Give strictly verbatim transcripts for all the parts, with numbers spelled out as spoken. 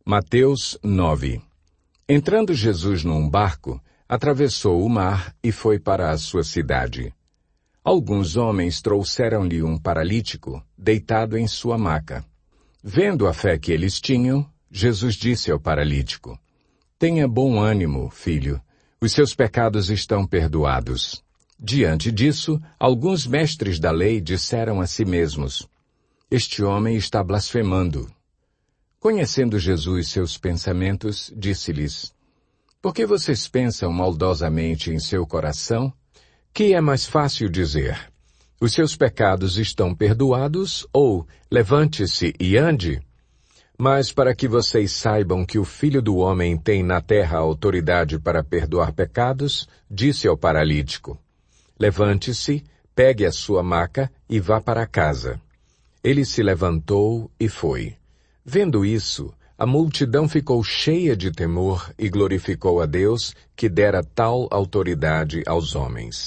Mateus nove. Entrando Jesus num barco, atravessou o mar e foi para a sua cidade. Alguns homens trouxeram-lhe um paralítico, deitado em sua maca. Vendo a fé que eles tinham, Jesus disse ao paralítico: "Tenha bom ânimo, filho, os seus pecados estão perdoados." Diante disso, alguns mestres da lei disseram a si mesmos: "Este homem está blasfemando." Conhecendo Jesus seus pensamentos, disse-lhes: "Por que vocês pensam maldosamente em seu coração? Que é mais fácil dizer: os seus pecados estão perdoados, ou levante-se e ande? Mas para que vocês saibam que o Filho do Homem tem na terra autoridade para perdoar pecados, disse ao paralítico: levante-se, pegue a sua maca e vá para casa. Ele se levantou e foi. Vendo isso, a multidão ficou cheia de temor e glorificou a Deus, que dera tal autoridade aos homens.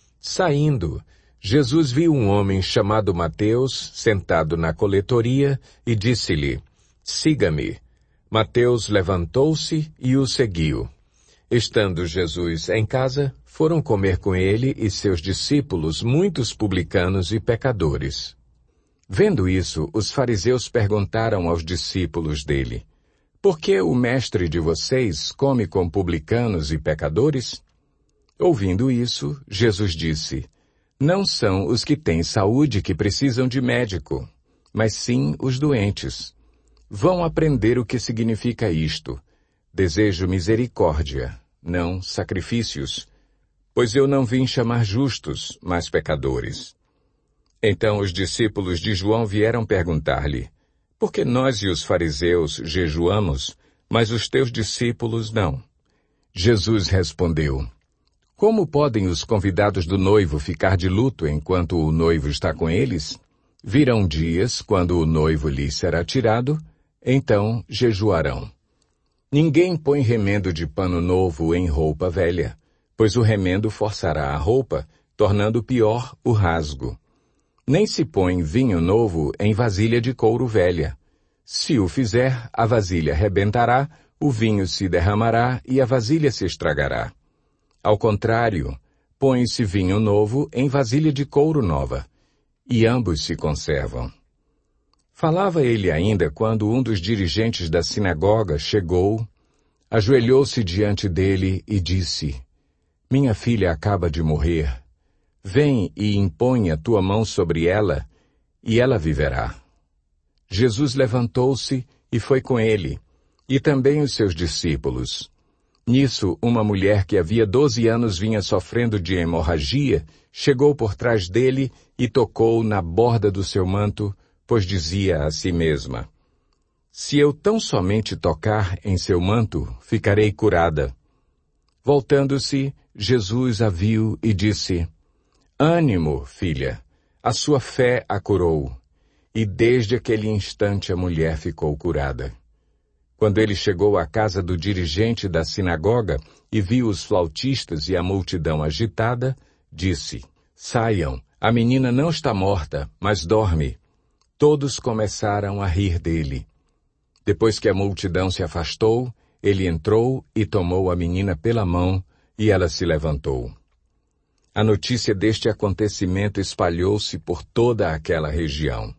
Saindo, Jesus viu um homem chamado Mateus sentado na coletoria e disse-lhe: "Siga-me." Mateus levantou-se e o seguiu. Estando Jesus em casa, foram comer com ele e seus discípulos muitos publicanos e pecadores. Vendo isso, os fariseus perguntaram aos discípulos dele: "Por que o mestre de vocês come com publicanos e pecadores?" Ouvindo isso, Jesus disse: "Não são os que têm saúde que precisam de médico, mas sim os doentes. Vão aprender o que significa isto: desejo misericórdia, não sacrifícios, pois eu não vim chamar justos, mas pecadores." Então os discípulos de João vieram perguntar-lhe: "Por que nós e os fariseus jejuamos, mas os teus discípulos não?" Jesus respondeu: "Como podem os convidados do noivo ficar de luto enquanto o noivo está com eles? Virão dias, quando o noivo lhes será tirado, então jejuarão. Ninguém põe remendo de pano novo em roupa velha, pois o remendo forçará a roupa, tornando pior o rasgo. Nem se põe vinho novo em vasilha de couro velha. Se o fizer, a vasilha rebentará, o vinho se derramará e a vasilha se estragará. Ao contrário, põe-se vinho novo em vasilha de couro nova, e ambos se conservam." Falava ele ainda quando um dos dirigentes da sinagoga chegou, ajoelhou-se diante dele e disse: "Minha filha acaba de morrer. Vem e impõe a tua mão sobre ela, e ela viverá." Jesus levantou-se e foi com ele, e também os seus discípulos. Nisso, uma mulher que havia doze anos vinha sofrendo de hemorragia, chegou por trás dele e tocou na borda do seu manto, pois dizia a si mesma: "Se eu tão somente tocar em seu manto, ficarei curada." Voltando-se, Jesus a viu e disse: "Ânimo, filha, a sua fé a curou." E desde aquele instante a mulher ficou curada. Quando ele chegou à casa do dirigente da sinagoga e viu os flautistas e a multidão agitada, disse: "Saiam, a menina não está morta, mas dorme." Todos começaram a rir dele. Depois que a multidão se afastou, ele entrou e tomou a menina pela mão, e ela se levantou. A notícia deste acontecimento espalhou-se por toda aquela região.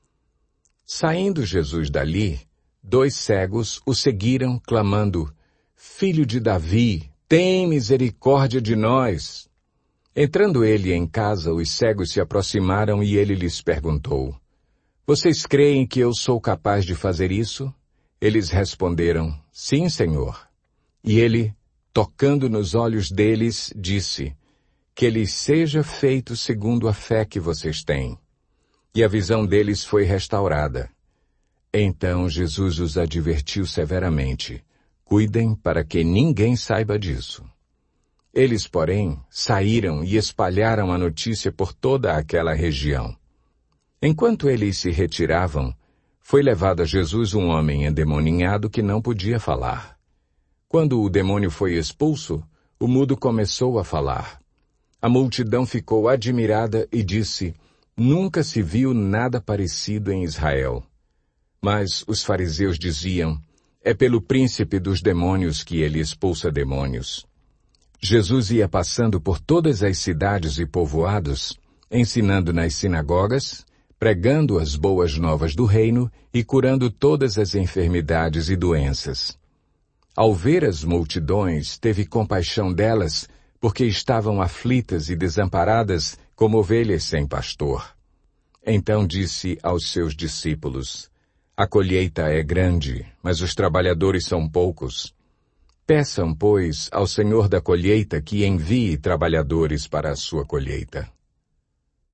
Saindo Jesus dali, dois cegos o seguiram, clamando: "Filho de Davi, tem misericórdia de nós." Entrando ele em casa, os cegos se aproximaram e ele lhes perguntou: "Vocês creem que eu sou capaz de fazer isso?" Eles responderam: "Sim, Senhor." E ele, tocando nos olhos deles, disse: "Que lhes seja feito segundo a fé que vocês têm." E a visão deles foi restaurada. Então Jesus os advertiu severamente: "Cuidem para que ninguém saiba disso." Eles, porém, saíram e espalharam a notícia por toda aquela região. Enquanto eles se retiravam, foi levado a Jesus um homem endemoninhado que não podia falar. Quando o demônio foi expulso, o mudo começou a falar. A multidão ficou admirada e disse: "Nunca se viu nada parecido em Israel." Mas os fariseus diziam: É pelo príncipe dos demônios que ele expulsa demônios. Jesus ia passando por todas as cidades e povoados, ensinando nas sinagogas, pregando as boas novas do reino e curando todas as enfermidades e doenças. Ao ver as multidões, teve compaixão delas, porque estavam aflitas e desamparadas como ovelhas sem pastor. Então disse aos seus discípulos: A colheita é grande, mas os trabalhadores são poucos. Peçam, pois, ao Senhor da colheita que envie trabalhadores para a sua colheita.